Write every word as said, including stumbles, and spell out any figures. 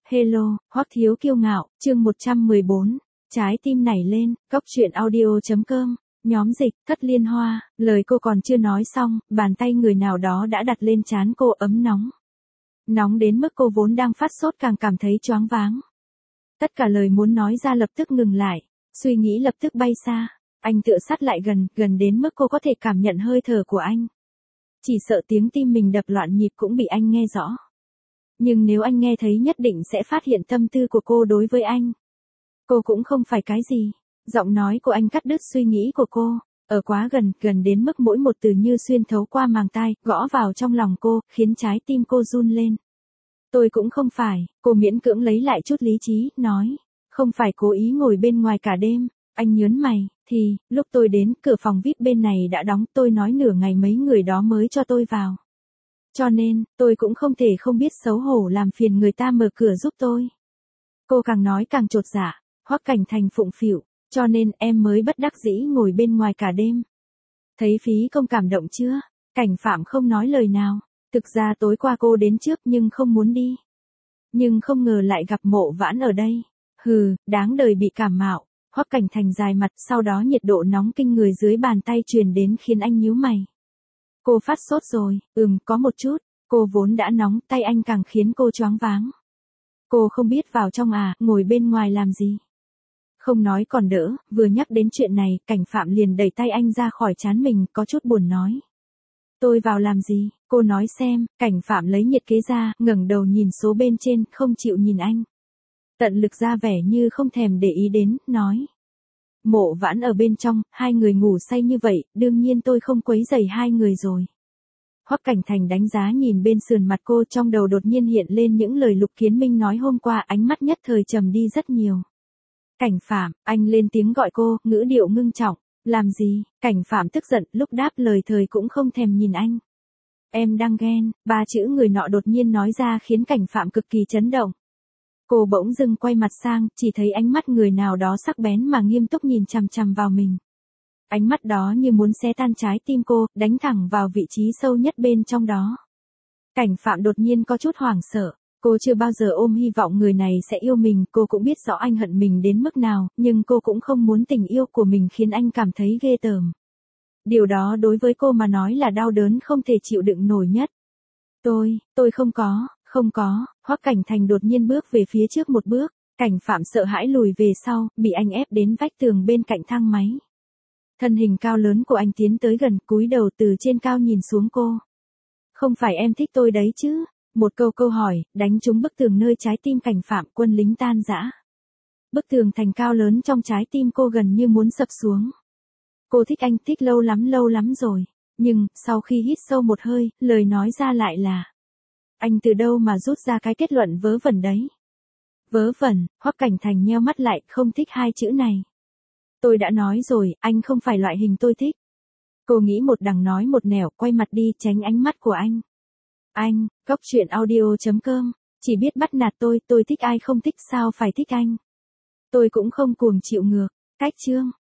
Hello, Hoắc Thiếu Kiêu Ngạo, chương một trăm mười bốn, trái tim nảy lên, cốc truyện audio.com, nhóm dịch, Thất Liên Hoa, lời cô còn chưa nói xong, bàn tay người nào đó đã đặt lên trán cô ấm nóng. Nóng đến mức cô vốn đang phát sốt càng cảm thấy choáng váng. Tất cả lời muốn nói ra lập tức ngừng lại, suy nghĩ lập tức bay xa, anh tựa sát lại gần, gần đến mức cô có thể cảm nhận hơi thở của anh. Chỉ sợ tiếng tim mình đập loạn nhịp cũng bị anh nghe rõ. Nhưng nếu anh nghe thấy nhất định sẽ phát hiện tâm tư của cô đối với anh. Cô cũng không phải cái gì. Giọng nói của anh cắt đứt suy nghĩ của cô, ở quá gần, gần đến mức mỗi một từ như xuyên thấu qua màng tai, gõ vào trong lòng cô, khiến trái tim cô run lên. Tôi cũng không phải, cô miễn cưỡng lấy lại chút lý trí, nói. Không phải cố ý ngồi bên ngoài cả đêm. Anh nhớn mày, thì, lúc tôi đến, cửa phòng vi ai pi bên này đã đóng, tôi nói nửa ngày mấy người đó mới cho tôi vào. Cho nên, tôi cũng không thể không biết xấu hổ làm phiền người ta mở cửa giúp tôi. Cô càng nói càng chột dạ, Hoắc Cảnh Thành phụng phịu, cho nên em mới bất đắc dĩ ngồi bên ngoài cả đêm. Thấy phí công cảm động chưa? Cảnh Phạm không nói lời nào, thực ra tối qua cô đến trước nhưng không muốn đi. Nhưng không ngờ lại gặp Mộ Vãn ở đây. Hừ, đáng đời bị cảm mạo. Hoắc Cảnh Thành dài mặt, sau đó nhiệt độ nóng kinh người dưới bàn tay truyền đến khiến anh nhíu mày. Cô phát sốt rồi, ừm, có một chút, cô vốn đã nóng, tay anh càng khiến cô choáng váng. Cô không biết vào trong à, ngồi bên ngoài làm gì. Không nói còn đỡ, vừa nhắc đến chuyện này, Cảnh Phạm liền đẩy tay anh ra khỏi trán mình, có chút buồn nói. Tôi vào làm gì, cô nói xem, Cảnh Phạm lấy nhiệt kế ra, ngẩng đầu nhìn số bên trên, không chịu nhìn anh. Tận lực ra vẻ như không thèm để ý đến, nói. Mộ Vãn ở bên trong, hai người ngủ say như vậy, đương nhiên tôi không quấy rầy hai người rồi. Hoắc Cảnh Thành đánh giá nhìn bên sườn mặt cô, trong đầu đột nhiên hiện lên những lời Lục Kiến Minh nói hôm qua, ánh mắt nhất thời trầm đi rất nhiều. Cảnh Phạm, anh lên tiếng gọi cô, ngữ điệu ngưng trọng, làm gì? Cảnh Phạm tức giận, lúc đáp lời thời cũng không thèm nhìn anh. Em đang ghen, ba chữ người nọ đột nhiên nói ra khiến Cảnh Phạm cực kỳ chấn động. Cô bỗng dưng quay mặt sang, chỉ thấy ánh mắt người nào đó sắc bén mà nghiêm túc nhìn chằm chằm vào mình. Ánh mắt đó như muốn xé tan trái tim cô, đánh thẳng vào vị trí sâu nhất bên trong đó. Cảnh Phạm đột nhiên có chút hoảng sợ. Cô chưa bao giờ ôm hy vọng người này sẽ yêu mình, cô cũng biết rõ anh hận mình đến mức nào, nhưng cô cũng không muốn tình yêu của mình khiến anh cảm thấy ghê tởm. Điều đó đối với cô mà nói là đau đớn không thể chịu đựng nổi nhất. Tôi, tôi không có, không có, Hoắc Cảnh Thành đột nhiên bước về phía trước một bước, Cảnh Phạm sợ hãi lùi về sau, bị anh ép đến vách tường bên cạnh thang máy. Thân hình cao lớn của anh tiến tới gần, cúi đầu từ trên cao nhìn xuống cô. Không phải em thích tôi đấy chứ? Một câu câu hỏi, đánh trúng bức tường nơi trái tim Cảnh Phạm, quân lính tan rã. Bức tường thành cao lớn trong trái tim cô gần như muốn sập xuống. Cô thích anh, thích lâu lắm lâu lắm rồi. Nhưng, sau khi hít sâu một hơi, lời nói ra lại là. Anh từ đâu mà rút ra cái kết luận vớ vẩn đấy? Vớ vẩn, Hoắc Cảnh Thành nheo mắt lại, không thích hai chữ này. Tôi đã nói rồi, anh không phải loại hình tôi thích. Cô nghĩ một đằng nói một nẻo, quay mặt đi, tránh ánh mắt của anh. Anh, cốc truyện audio.com, chỉ biết bắt nạt tôi, tôi thích ai không thích sao phải thích anh. Tôi cũng không cuồng chịu ngược, cách chương.